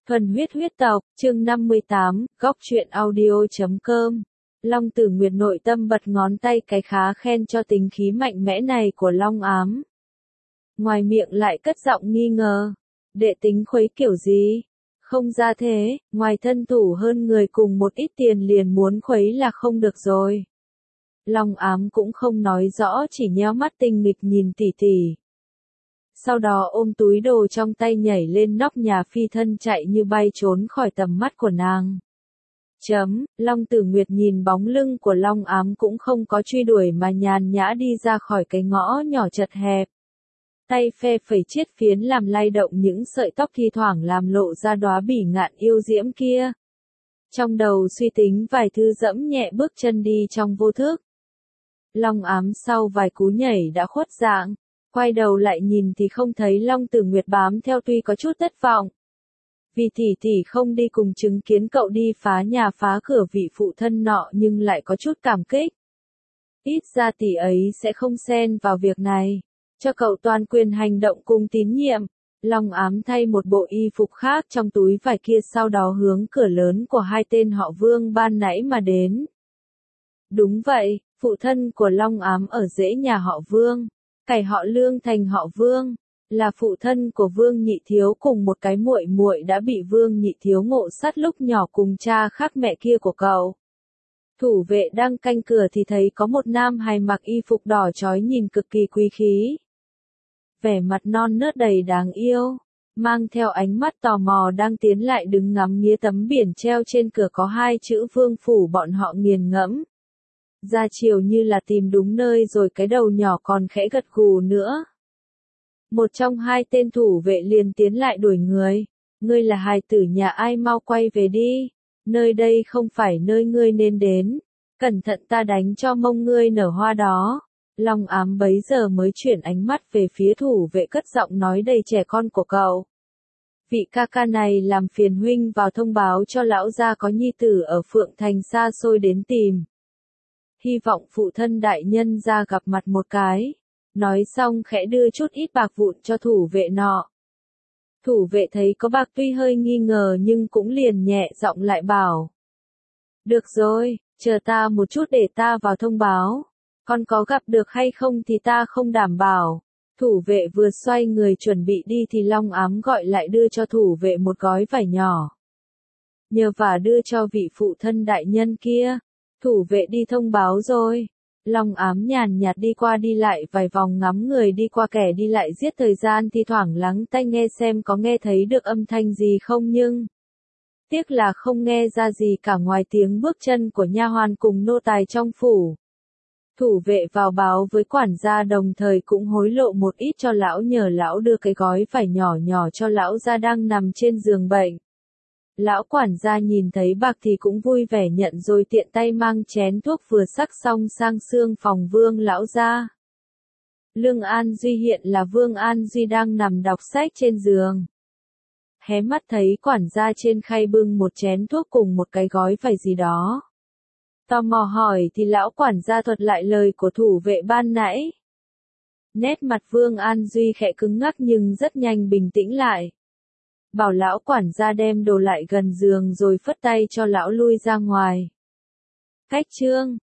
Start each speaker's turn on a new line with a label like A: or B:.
A: Thuần huyết huyết tộc, chương 58, góc truyện audio.com. Long Tử Nguyệt nội tâm bật ngón tay cái khá khen cho tính khí mạnh mẽ này của Long Ám. Ngoài miệng lại cất giọng nghi ngờ. Đệ tính khuấy kiểu gì? Không ra thế, ngoài thân thủ hơn người cùng một ít tiền liền muốn khuấy là không được rồi. Long Ám cũng không nói rõ, chỉ nhéo mắt tinh nghịch nhìn tỷ tỷ. Sau đó ôm túi đồ trong tay nhảy lên nóc nhà phi thân chạy như bay trốn khỏi tầm mắt của nàng. Long Tử Nguyệt nhìn bóng lưng của Long Ám cũng không có truy đuổi mà nhàn nhã đi ra khỏi cái ngõ nhỏ chật hẹp. Tay phe phẩy chiết phiến làm lay động những sợi tóc thi thoảng làm lộ ra đóa bỉ ngạn yêu diễm kia. Trong đầu suy tính vài thứ dẫm nhẹ bước chân đi trong vô thức. Long Ám sau vài cú nhảy đã khuất dạng. Quay đầu lại nhìn thì không thấy Long Tử Nguyệt bám theo, tuy có chút thất vọng. Vì tỷ không đi cùng chứng kiến cậu đi phá nhà phá cửa vị phụ thân nọ, nhưng lại có chút cảm kích. Ít ra tỷ ấy sẽ không xen vào việc này. Cho cậu toàn quyền hành động cùng tín nhiệm. Long Ám thay một bộ y phục khác trong túi vải kia, sau đó hướng cửa lớn của hai tên họ Vương ban nãy mà đến. Đúng vậy, phụ thân của Long Ám ở rễ nhà họ Vương. Cải họ Lương thành họ Vương, là phụ thân của Vương Nhị Thiếu cùng một cái muội muội đã bị Vương Nhị Thiếu ngộ sát lúc nhỏ cùng cha khác mẹ kia của cậu. Thủ vệ đang canh cửa thì thấy có một nam hài mặc y phục đỏ chói nhìn cực kỳ quý khí. Vẻ mặt non nớt đầy đáng yêu, mang theo ánh mắt tò mò đang tiến lại đứng ngắm nghía tấm biển treo trên cửa có hai chữ Vương Phủ, bọn họ nghiền ngẫm. Ra chiều như là tìm đúng nơi rồi, cái đầu nhỏ còn khẽ gật gù nữa. Một trong hai tên thủ vệ liền tiến lại đuổi người. Ngươi là hài tử nhà ai, mau quay về đi. Nơi đây không phải nơi ngươi nên đến. Cẩn thận ta đánh cho mông ngươi nở hoa đó. Long Ám bấy giờ mới chuyển ánh mắt về phía thủ vệ, cất giọng nói đầy trẻ con của cậu. Vị ca ca này làm phiền huynh vào thông báo cho lão gia có nhi tử ở Phượng Thành xa xôi đến tìm. Hy vọng phụ thân đại nhân ra gặp mặt một cái. Nói xong khẽ đưa chút ít bạc vụn cho thủ vệ nọ. Thủ vệ thấy có bạc tuy hơi nghi ngờ nhưng cũng liền nhẹ giọng lại bảo. Được rồi, chờ ta một chút để ta vào thông báo. Con có gặp được hay không thì ta không đảm bảo. Thủ vệ vừa xoay người chuẩn bị đi thì Long Ám gọi lại đưa cho thủ vệ một gói vải nhỏ. Nhờ vả đưa cho vị phụ thân đại nhân kia. Thủ vệ đi thông báo rồi. Long Ám nhàn nhạt đi qua đi lại vài vòng, ngắm người đi qua kẻ đi lại giết thời gian, thi thoảng lắng tai nghe xem có nghe thấy được âm thanh gì không, nhưng tiếc là không nghe ra gì cả ngoài tiếng bước chân của nha hoàn cùng nô tài trong phủ. Thủ vệ vào báo với quản gia, đồng thời cũng hối lộ một ít cho lão, nhờ lão đưa cái gói vải nhỏ nhỏ cho lão gia đang nằm trên giường bệnh. Lão quản gia nhìn thấy bạc thì cũng vui vẻ nhận, rồi tiện tay mang chén thuốc vừa sắc xong sang xương phòng Vương lão gia. Lương An Duy, hiện là Vương An Duy, đang nằm đọc sách trên giường. Hé mắt thấy quản gia trên khay bưng một chén thuốc cùng một cái gói vải gì đó. Tò mò hỏi thì lão quản gia thuật lại lời của thủ vệ ban nãy. Nét mặt Vương An Duy khẽ cứng ngắc nhưng rất nhanh bình tĩnh lại. Bảo lão quản gia đem đồ lại gần giường rồi phất tay cho lão lui ra ngoài. Cách chương